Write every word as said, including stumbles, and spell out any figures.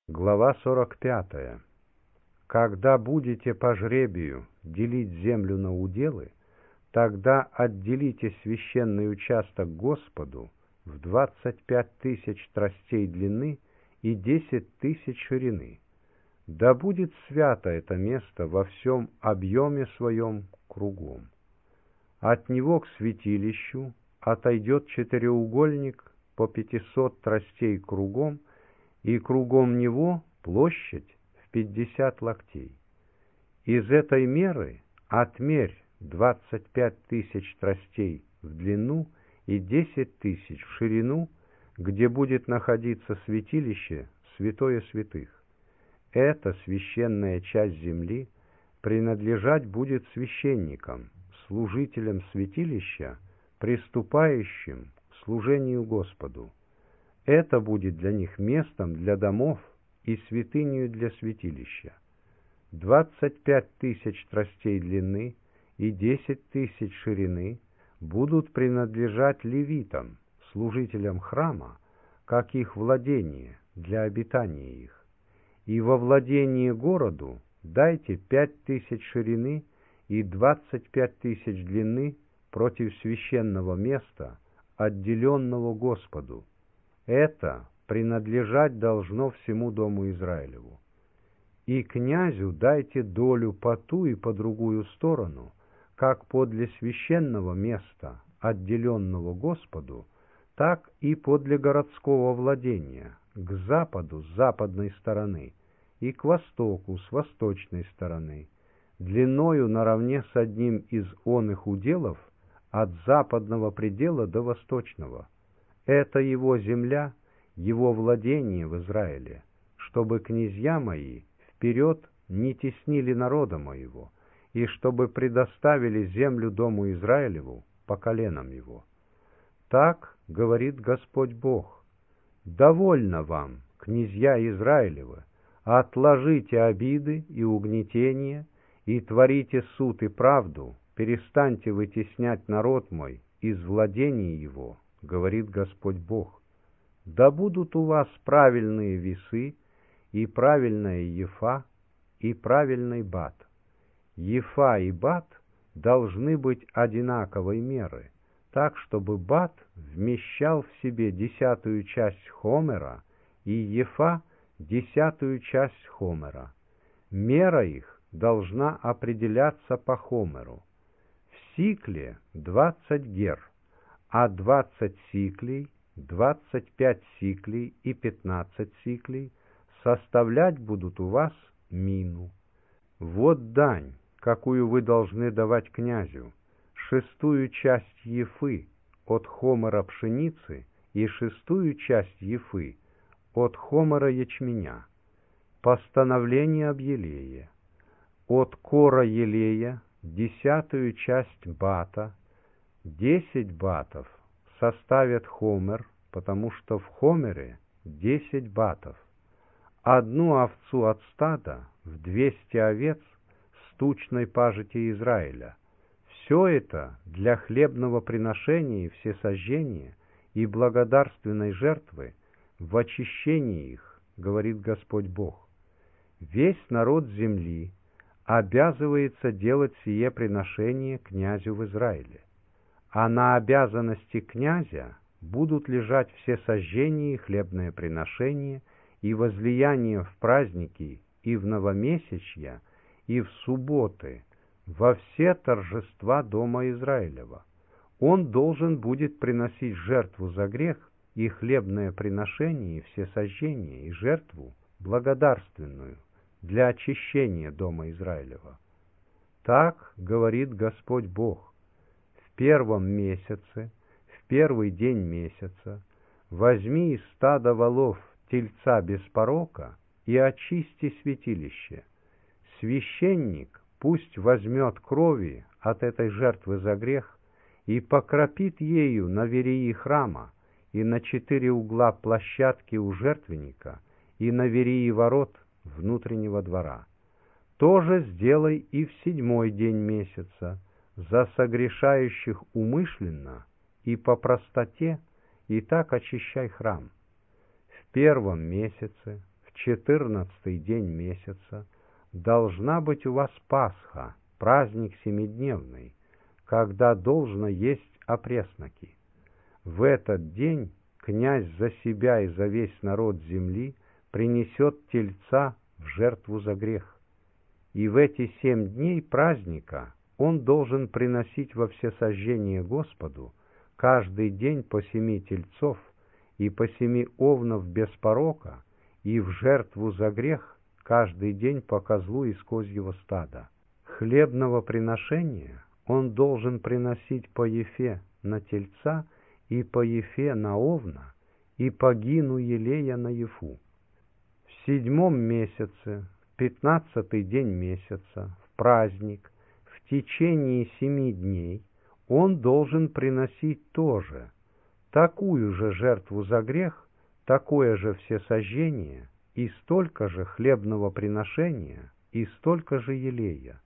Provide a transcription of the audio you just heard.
Глава сорок пятая. Когда будете по жребию делить землю на уделы, тогда отделите священный участок Господу в двадцать пять тысяч тростей длины и десять тысяч ширины. Да будет свято это место во всем объеме своем кругом. От него к святилищу отойдет четыреугольник по пятисот тростей кругом, и кругом него площадь в пятьдесят локтей. Из этой меры отмерь двадцать пять тысяч тростей в длину и десять тысяч в ширину, где будет находиться святилище святое святых. Эта священная часть земли принадлежать будет священникам, служителям святилища, приступающим к служению Господу. Это будет для них местом для домов и святынею для святилища. Двадцать пять тысяч тростей длины и десять тысяч ширины будут принадлежать левитам, служителям храма, как их владение для обитания их. И во владение городу дайте пять тысяч ширины и двадцать пять тысяч длины против священного места, отделенного Господу. Это принадлежать должно всему дому Израилеву. И князю дайте долю по ту и по другую сторону, как подле священного места, отделенного Господу, так и подле городского владения, к западу с западной стороны и к востоку с восточной стороны, длиною наравне с одним из оных уделов от западного предела до восточного. Это его земля, его владение в Израиле, чтобы князья мои вперед не теснили народа моего, и чтобы предоставили землю дому Израилеву по коленам его. Так говорит Господь Бог: довольно вам, князья Израилевы, отложите обиды и угнетения, и творите суд и правду, перестаньте вытеснять народ мой из владения его, говорит Господь Бог. Да будут у вас правильные весы, и правильная ефа, и правильный бат. Ефа и бат должны быть одинаковой меры, так, чтобы бат вмещал в себе десятую часть хомера, и ефа — десятую часть хомера. Мера их должна определяться по хомеру. В сикле двадцать гер, а двадцать сиклей, двадцать пять сиклей и пятнадцать сиклей составлять будут у вас мину. Вот дань, какую вы должны давать князю: шестую часть ефы от хомера пшеницы и шестую часть ефы от хомера ячменя. Постановление об елее: от кора елея десятую часть бата. Десять батов составят хомер, потому что в хомере десять батов. Одну овцу от стада в двести овец с тучной пажити Израиля. Все это для хлебного приношения и всесожжения и благодарственной жертвы в очищении их, говорит Господь Бог. Весь народ земли обязывается делать сие приношение князю в Израиле. А на обязанности князя будут лежать все сожжения и хлебное приношение, и возлияние в праздники, и в новомесячья, и в субботы, во все торжества дома Израилева. Он должен будет приносить жертву за грех и хлебное приношение, и все сожжения, и жертву благодарственную для очищения дома Израилева. Так говорит Господь Бог: в первом месяце, в первый день месяца, возьми из стада волов тельца без порока и очисти святилище. Священник пусть возьмет крови от этой жертвы за грех и покропит ею на вереи храма и на четыре угла площадки у жертвенника и на вереи ворот внутреннего двора. То же сделай и в седьмой день месяца за согрешающих умышленно и по простоте, и так очищай храм. В первом месяце, в четырнадцатый день месяца должна быть у вас Пасха, праздник семидневный, когда должно есть опресноки. В этот день князь за себя и за весь народ земли принесет тельца в жертву за грех. И в эти семь дней праздника он должен приносить во всесожжение Господу каждый день по семи тельцов и по семи овнов без порока, и в жертву за грех каждый день по козлу из козьего стада. Хлебного приношения он должен приносить по ефе на тельца и по ефе на овна, и по гину елея на ефу. В седьмом месяце, в пятнадцатый день месяца, в праздник, в течение семи дней он должен приносить тоже такую же жертву за грех, такое же всесожжение и столько же хлебного приношения и столько же елея.